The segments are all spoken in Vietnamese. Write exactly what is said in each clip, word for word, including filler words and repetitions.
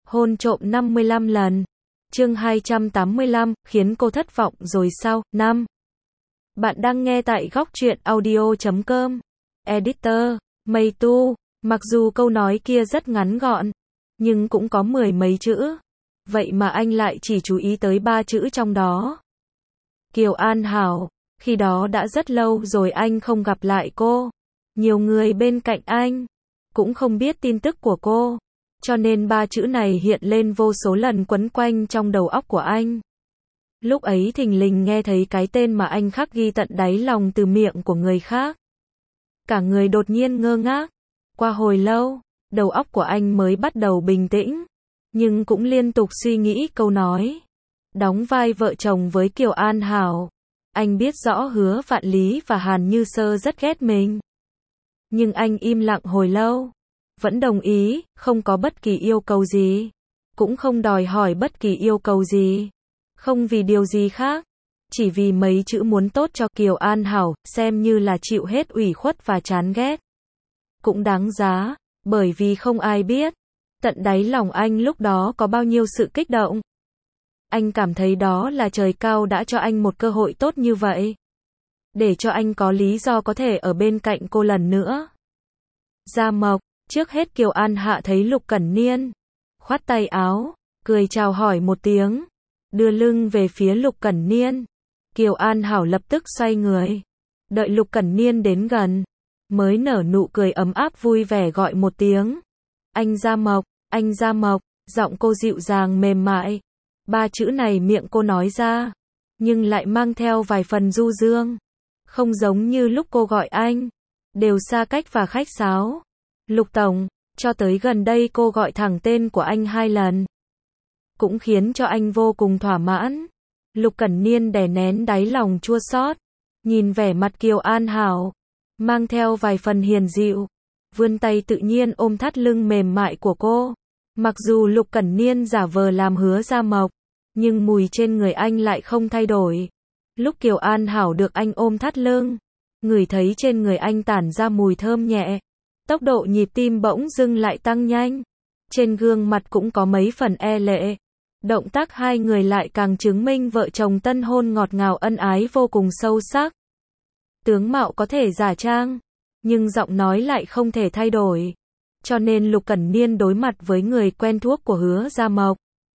Hôn trộm năm mươi lăm lần. Chương hai trăm tám mươi lăm, khiến cô thất vọng rồi sao? năm. Bạn đang nghe tại góc truyện audio chấm com. Editor, Mây Tu. Mặc dù câu nói kia rất ngắn gọn, nhưng cũng có mười mấy chữ. Vậy mà anh lại chỉ chú ý tới ba chữ trong đó. Kiều An Hảo. Khi đó đã rất lâu rồi anh không gặp lại cô. Nhiều người bên cạnh anh cũng không biết tin tức của cô. Cho nên ba chữ này hiện lên vô số lần quấn quanh trong đầu óc của anh. Lúc ấy thình lình nghe thấy cái tên mà anh khắc ghi tận đáy lòng từ miệng của người khác. Cả người đột nhiên ngơ ngác. Qua hồi lâu, đầu óc của anh mới bắt đầu bình tĩnh. Nhưng cũng liên tục suy nghĩ câu nói. Đóng vai vợ chồng với Kiều An Hảo. Anh biết rõ Hứa Vạn Lý và Hàn Như Sơ rất ghét mình. Nhưng anh im lặng hồi lâu. Vẫn đồng ý, không có bất kỳ yêu cầu gì. Cũng không đòi hỏi bất kỳ yêu cầu gì. Không vì điều gì khác. Chỉ vì mấy chữ muốn tốt cho Kiều An Hảo, xem như là chịu hết ủy khuất và chán ghét. Cũng đáng giá, bởi vì không ai biết. Tận đáy lòng anh lúc đó có bao nhiêu sự kích động. Anh cảm thấy đó là trời cao đã cho anh một cơ hội tốt như vậy. Để cho anh có lý do có thể ở bên cạnh cô lần nữa. Gia Mộc. Trước hết Kiều An Hạ thấy Lục Cẩn Niên. Khoát tay áo, cười chào hỏi một tiếng. Đưa lưng về phía Lục Cẩn Niên. Kiều An Hảo lập tức xoay người. Đợi Lục Cẩn Niên đến gần. Mới nở nụ cười ấm áp vui vẻ gọi một tiếng. Anh Gia Mộc, anh Gia Mộc. Giọng cô dịu dàng mềm mại. Ba chữ này miệng cô nói ra. Nhưng lại mang theo vài phần du dương. Không giống như lúc cô gọi anh. Đều xa cách và khách sáo. Lục Tổng, cho tới gần đây cô gọi thẳng tên của anh hai lần. Cũng khiến cho anh vô cùng thỏa mãn. Lục Cẩn Niên đè nén đáy lòng chua xót. Nhìn vẻ mặt Kiều An Hảo. Mang theo vài phần hiền dịu. Vươn tay tự nhiên ôm thắt lưng mềm mại của cô. Mặc dù Lục Cẩn Niên giả vờ làm Hứa Gia Mộc. Nhưng mùi trên người anh lại không thay đổi. Lúc Kiều An Hảo được anh ôm thắt lưng. Ngửi thấy trên người anh tản ra mùi thơm nhẹ. Tốc độ nhịp tim bỗng dưng lại tăng nhanh. Trên gương mặt cũng có mấy phần e lệ. Động tác hai người lại càng chứng minh vợ chồng tân hôn ngọt ngào ân ái vô cùng sâu sắc. Tướng mạo có thể giả trang, nhưng giọng nói lại không thể thay đổi. Cho nên Lục Cẩn Niên đối mặt với người quen thuộc của Hứa Gia Mộc.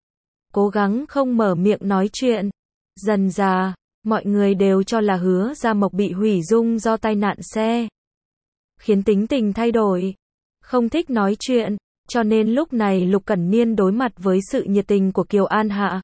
Cố gắng không mở miệng nói chuyện. Dần dà, mọi người đều cho là Hứa Gia Mộc bị hủy dung do tai nạn xe. Khiến tính tình thay đổi. Không thích nói chuyện. Cho nên lúc này Lục Cẩn Niên đối mặt với sự nhiệt tình của Kiều An Hạ.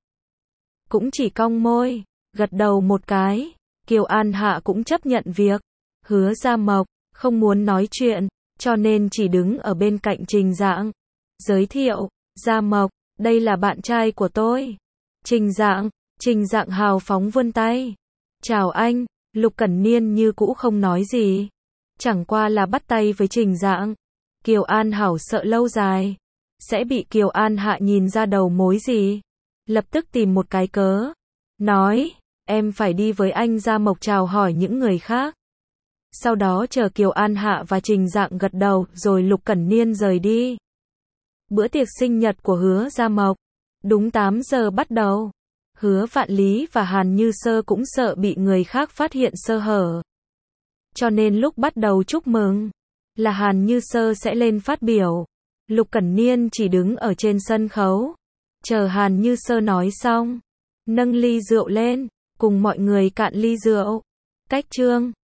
Cũng chỉ cong môi, gật đầu một cái. Kiều An Hạ cũng chấp nhận việc. Hứa Gia Mộc không muốn nói chuyện. Cho nên chỉ đứng ở bên cạnh Trình Dạng. Giới thiệu, Gia Mộc, đây là bạn trai của tôi. Trình Dạng, Trình Dạng hào phóng vươn tay. Chào anh. Lục Cẩn Niên như cũ không nói gì. Chẳng qua là bắt tay với Trình Dạng. Kiều An Hảo sợ lâu dài sẽ bị Kiều An Hạ nhìn ra đầu mối gì. Lập tức tìm một cái cớ. Nói, em phải đi với anh Gia Mộc chào hỏi những người khác. Sau đó chờ Kiều An Hạ và Trình Dạng gật đầu rồi Lục Cẩn Niên rời đi. Bữa tiệc sinh nhật của Hứa Gia Mộc. Đúng tám giờ bắt đầu. Hứa Vạn Lý và Hàn Như Sơ cũng sợ bị người khác phát hiện sơ hở. Cho nên lúc bắt đầu chúc mừng, là Hàn Như Sơ sẽ lên phát biểu. Lục Cẩn Niên chỉ đứng ở trên sân khấu. Chờ Hàn Như Sơ nói xong. Nâng ly rượu lên, cùng mọi người cạn ly rượu. Cách chương.